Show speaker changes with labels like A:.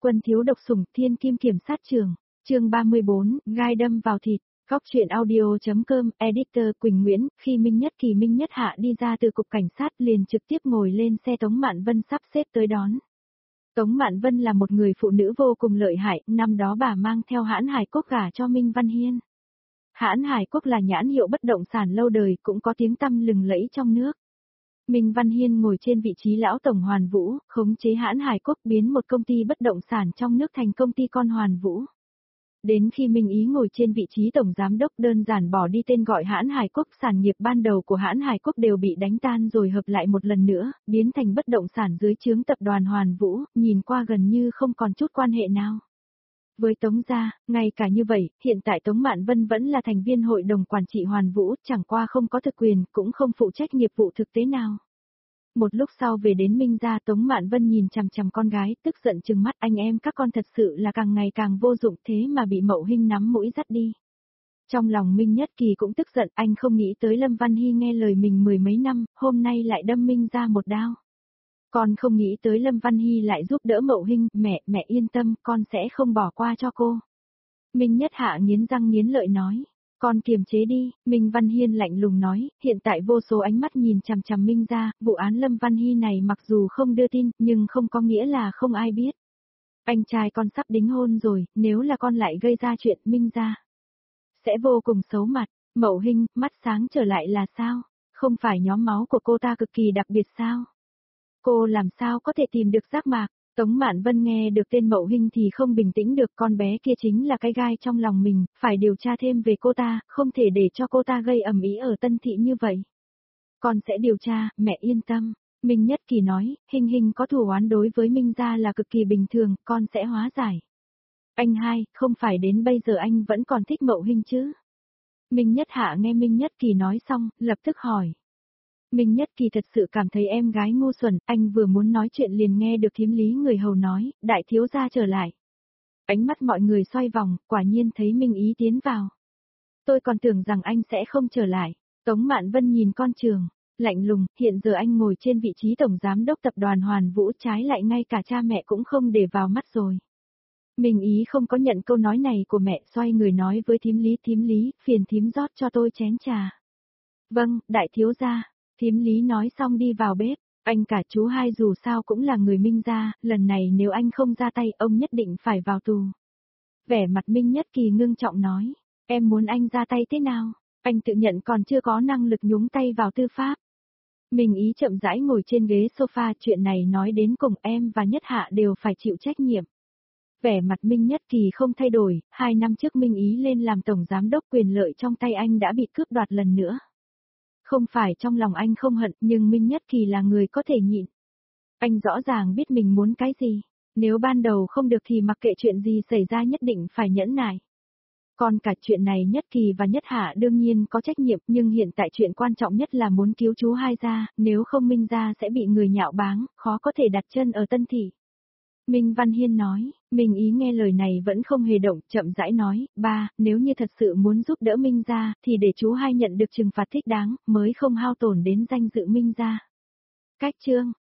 A: Quân thiếu độc sủng thiên kim kiểm sát trường, chương 34, gai đâm vào thịt, góc truyện audio.com, editor Quỳnh Nguyễn, khi Minh Nhất Hạ đi ra từ cục cảnh sát liền trực tiếp ngồi lên xe Tống Mạn Vân sắp xếp tới đón. Tống Mạn Vân là một người phụ nữ vô cùng lợi hại, năm đó bà mang theo Hãn Hải Quốc gả cho Minh Văn Hiên. Hãn Hải Quốc là nhãn hiệu bất động sản lâu đời cũng có tiếng tăm lừng lẫy trong nước. Minh Văn Hiên ngồi trên vị trí lão tổng Hoàn Vũ, khống chế Hãn Hải Quốc biến một công ty bất động sản trong nước thành công ty con Hoàn Vũ. Đến khi Minh Ý ngồi trên vị trí tổng giám đốc đơn giản bỏ đi tên gọi Hãn Hải Quốc, sản nghiệp ban đầu của Hãn Hải Quốc đều bị đánh tan rồi hợp lại một lần nữa, biến thành bất động sản dưới trướng tập đoàn Hoàn Vũ, nhìn qua gần như không còn chút quan hệ nào. Với Tống gia, ngay cả như vậy, hiện tại Tống Mạn Vân vẫn là thành viên hội đồng quản trị Hoàn Vũ, chẳng qua không có thực quyền, cũng không phụ trách nghiệp vụ thực tế nào. Một lúc sau về đến Minh gia, Tống Mạn Vân nhìn chằm chằm con gái, tức giận trừng mắt, anh em các con thật sự là càng ngày càng vô dụng, thế mà bị Mậu Hinh nắm mũi dắt đi. Trong lòng Minh Nhất Kỳ cũng tức giận, anh không nghĩ tới Lâm Văn Hy nghe lời mình mười mấy năm, hôm nay lại đâm Minh gia một đao. Con không nghĩ tới Lâm Văn Hy lại giúp đỡ Mậu Hinh, mẹ yên tâm, con sẽ không bỏ qua cho cô. Minh Nhất Hạ nghiến răng nghiến lợi nói, con kiềm chế đi, Minh Văn Hiên lạnh lùng nói, hiện tại vô số ánh mắt nhìn chằm chằm Minh gia, vụ án Lâm Văn Hy này mặc dù không đưa tin, nhưng không có nghĩa là không ai biết. Anh trai con sắp đính hôn rồi, nếu là con lại gây ra chuyện Minh gia sẽ vô cùng xấu mặt. Mậu Hinh, mắt sáng trở lại là sao? Không phải nhóm máu của cô ta cực kỳ đặc biệt sao? Cô làm sao có thể tìm được giác mạc? Tống Mạn Vân nghe được tên Mậu Hinh thì không bình tĩnh được, con bé kia chính là cái gai trong lòng mình, phải điều tra thêm về cô ta, không thể để cho cô ta gây ầm ĩ ở Tân Thị như vậy. Con sẽ điều tra, mẹ yên tâm. Minh Nhất Kỳ nói, Hinh có thù oán đối với Minh gia là cực kỳ bình thường, con sẽ hóa giải. Anh hai, không phải đến bây giờ anh vẫn còn thích Mậu Hinh chứ? Minh Nhất Hạ nghe Minh Nhất Kỳ nói xong, lập tức hỏi. Minh Nhất Kỳ thật sự cảm thấy em gái ngu xuẩn, anh vừa muốn nói chuyện liền nghe được thím Lý người hầu nói, đại thiếu gia trở lại. Ánh mắt mọi người xoay vòng, quả nhiên thấy Minh Ý tiến vào. Tôi còn tưởng rằng anh sẽ không trở lại. Tống Mạn Vân nhìn con trường, lạnh lùng, hiện giờ anh ngồi trên vị trí tổng giám đốc tập đoàn Hoàn Vũ, trái lại ngay cả cha mẹ cũng không để vào mắt rồi. Minh Ý không có nhận câu nói này của mẹ, xoay người nói với thím Lý, phiền thím rót cho tôi chén trà. Vâng, đại thiếu gia. Thím Lý nói xong đi vào bếp, anh cả chú hai dù sao cũng là người Minh gia, lần này nếu anh không ra tay ông nhất định phải vào tù. Vẻ mặt Minh Nhất Kỳ ngưng trọng nói, em muốn anh ra tay thế nào, anh tự nhận còn chưa có năng lực nhúng tay vào tư pháp. Minh Ý chậm rãi ngồi trên ghế sofa, chuyện này nói đến cùng em và Nhất Hạ đều phải chịu trách nhiệm. Vẻ mặt Minh Nhất Kỳ không thay đổi, 2 năm trước Minh Ý lên làm tổng giám đốc, quyền lợi trong tay anh đã bị cướp đoạt lần nữa. Không phải trong lòng anh không hận, nhưng Minh Nhất Kỳ là người có thể nhịn. Anh rõ ràng biết mình muốn cái gì, nếu ban đầu không được thì mặc kệ chuyện gì xảy ra nhất định phải nhẫn nại. Còn cả chuyện này Nhất Kỳ và Nhất Hạ đương nhiên có trách nhiệm, nhưng hiện tại chuyện quan trọng nhất là muốn cứu chú hai gia, nếu không Minh gia sẽ bị người nhạo báng, khó có thể đặt chân ở Tân Thị. Minh Văn Hiên nói, Minh Ý nghe lời này vẫn không hề động, chậm rãi nói, ba, nếu như thật sự muốn giúp đỡ Minh gia, thì để chú hai nhận được trừng phạt thích đáng, mới không hao tổn đến danh dự Minh gia. Cách chương,